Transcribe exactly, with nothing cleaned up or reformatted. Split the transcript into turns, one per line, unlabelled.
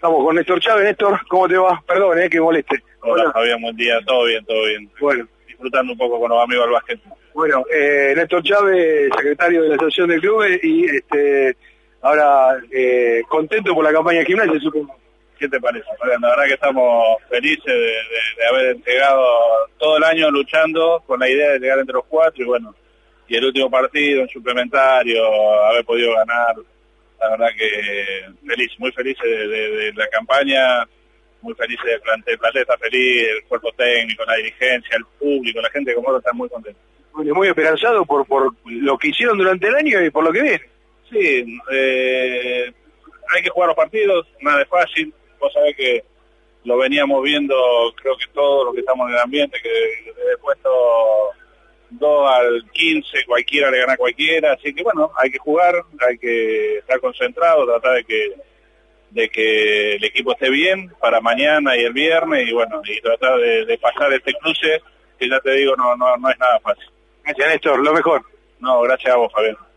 Estamos con Néstor Chávez. Néstor, ¿cómo te va? Perdón, eh, que moleste.
Hola, Hola, Fabián, buen día. Todo bien, todo bien.
Bueno.
Disfrutando un poco con los amigos del básquet.
Bueno, eh, Néstor Chávez, secretario de la Asociación de Clubes, y este ahora eh, contento por la campaña de Gimnasia, supongo.
¿Qué te parece, Fabián? La verdad que estamos felices de, de, de haber entregado todo el año luchando con la idea de llegar entre los cuatro, y bueno, y el último partido, en suplementario, haber podido ganar. La verdad que feliz, muy feliz de, de, de la campaña, muy feliz del plantel, el plantel está feliz, el cuerpo técnico, la dirigencia, el público, la gente como está muy contenta.
Bueno, muy esperanzado por por lo que hicieron durante el año y por lo que viene.
Sí, eh, hay que jugar los partidos, nada es fácil, vos sabés que lo veníamos viendo, creo que todos los que estamos en el ambiente, que desde el puesto dos al quince cualquiera le gana a cualquiera, así que bueno, hay que jugar, hay que estar concentrado, tratar de que de que el equipo esté bien para mañana y el viernes, y bueno, y tratar de, de pasar este cruce, que ya te digo, no no no es nada fácil.
Gracias, Néstor, lo mejor.
No, gracias a vos, Fabián.